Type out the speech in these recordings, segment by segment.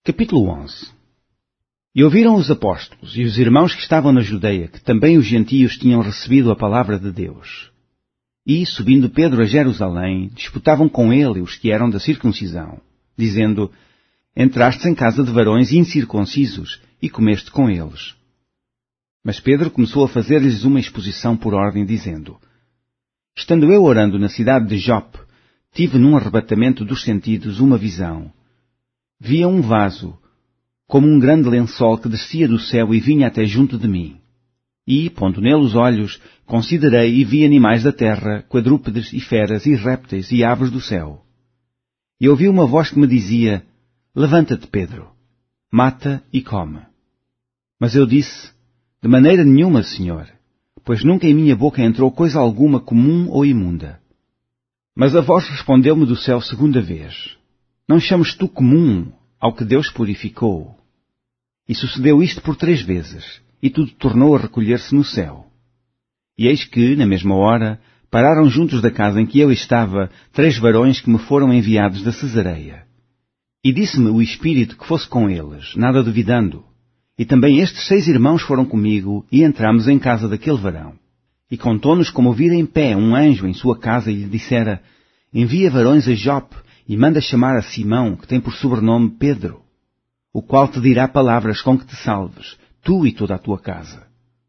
Capítulo 11. E ouviram os apóstolos e os irmãos que estavam na Judeia que também os gentios tinham recebido a palavra de Deus. E, subindo Pedro a Jerusalém, disputavam com ele os que eram da circuncisão, dizendo: Entrastes em casa de varões incircuncisos e comeste com eles. Mas Pedro começou a fazer-lhes uma exposição por ordem, dizendo: Estando eu orando na cidade de Jope, tive num arrebatamento dos sentidos uma visão. Via um vaso, como um grande lençol que descia do céu e vinha até junto de mim. E, pondo nele os olhos, considerei e vi animais da terra, quadrúpedes e feras e répteis e aves do céu. E ouvi uma voz que me dizia: Levanta-te, Pedro, mata e come. Mas eu disse: De maneira nenhuma, Senhor, pois nunca em minha boca entrou coisa alguma comum ou imunda. Mas a voz respondeu-me do céu segunda vez: Não chames tu comum ao que Deus purificou. E sucedeu isto por 3 vezes, e tudo tornou a recolher-se no céu. E eis que, na mesma hora, pararam juntos da casa em que eu estava 3 varões que me foram enviados da Cesareia. E disse-me o Espírito que fosse com eles, nada duvidando. E também estes 6 irmãos foram comigo, e entramos em casa daquele varão. E contou-nos como vira em pé um anjo em sua casa e lhe dissera: Envia varões a Jope, e manda chamar a Simão, que tem por sobrenome Pedro, o qual te dirá palavras com que te salves, tu e toda a tua casa.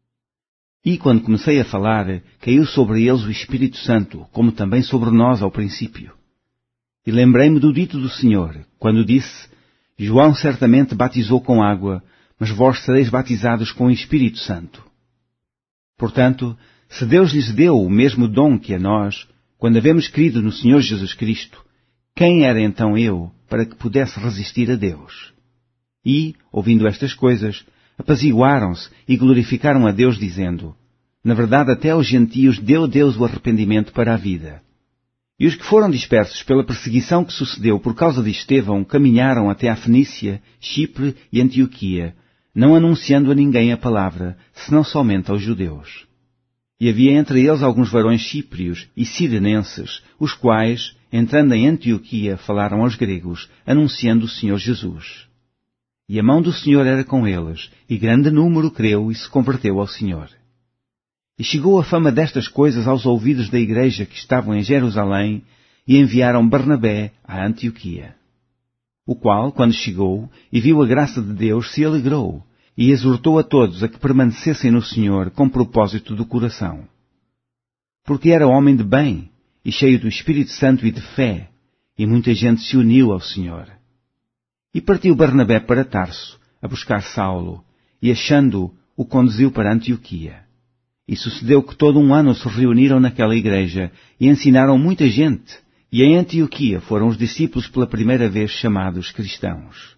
E quando comecei a falar, caiu sobre eles o Espírito Santo, como também sobre nós ao princípio. E lembrei-me do dito do Senhor, quando disse: João certamente batizou com água, mas vós sereis batizados com o Espírito Santo. Portanto, se Deus lhes deu o mesmo dom que a nós, quando havemos crido no Senhor Jesus Cristo, quem era então eu para que pudesse resistir a Deus? E, ouvindo estas coisas, apaziguaram-se e glorificaram a Deus, dizendo: Na verdade, até aos gentios deu Deus o arrependimento para a vida. E os que foram dispersos pela perseguição que sucedeu por causa de Estevão caminharam até a Fenícia, Chipre e Antioquia, não anunciando a ninguém a palavra, senão somente aos judeus. E havia entre eles alguns varões chíprios e cirenenses, os quais, entrando em Antioquia, falaram aos gregos, anunciando o Senhor Jesus. E a mão do Senhor era com eles, e grande número creu e se converteu ao Senhor. E chegou a fama destas coisas aos ouvidos da igreja que estavam em Jerusalém, e enviaram Barnabé a Antioquia. O qual, quando chegou e viu a graça de Deus, se alegrou, e exortou a todos a que permanecessem no Senhor com propósito do coração. Porque era homem de bem, e cheio do Espírito Santo e de fé, e muita gente se uniu ao Senhor. E partiu Barnabé para Tarso, a buscar Saulo, e achando-o, o conduziu para Antioquia. E sucedeu que todo um ano se reuniram naquela igreja, e ensinaram muita gente, e em Antioquia foram os discípulos pela primeira vez chamados cristãos.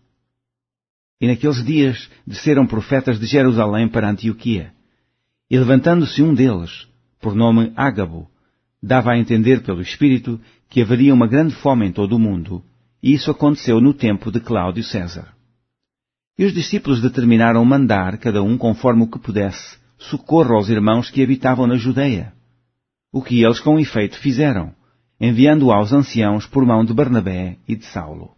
E naqueles dias desceram profetas de Jerusalém para Antioquia. E levantando-se um deles, por nome Ágabo, dava a entender pelo Espírito que haveria uma grande fome em todo o mundo, e isso aconteceu no tempo de Cláudio César. E os discípulos determinaram mandar, cada um conforme o que pudesse, socorro aos irmãos que habitavam na Judeia. O que eles com efeito fizeram, enviando aos anciãos por mão de Barnabé e de Saulo.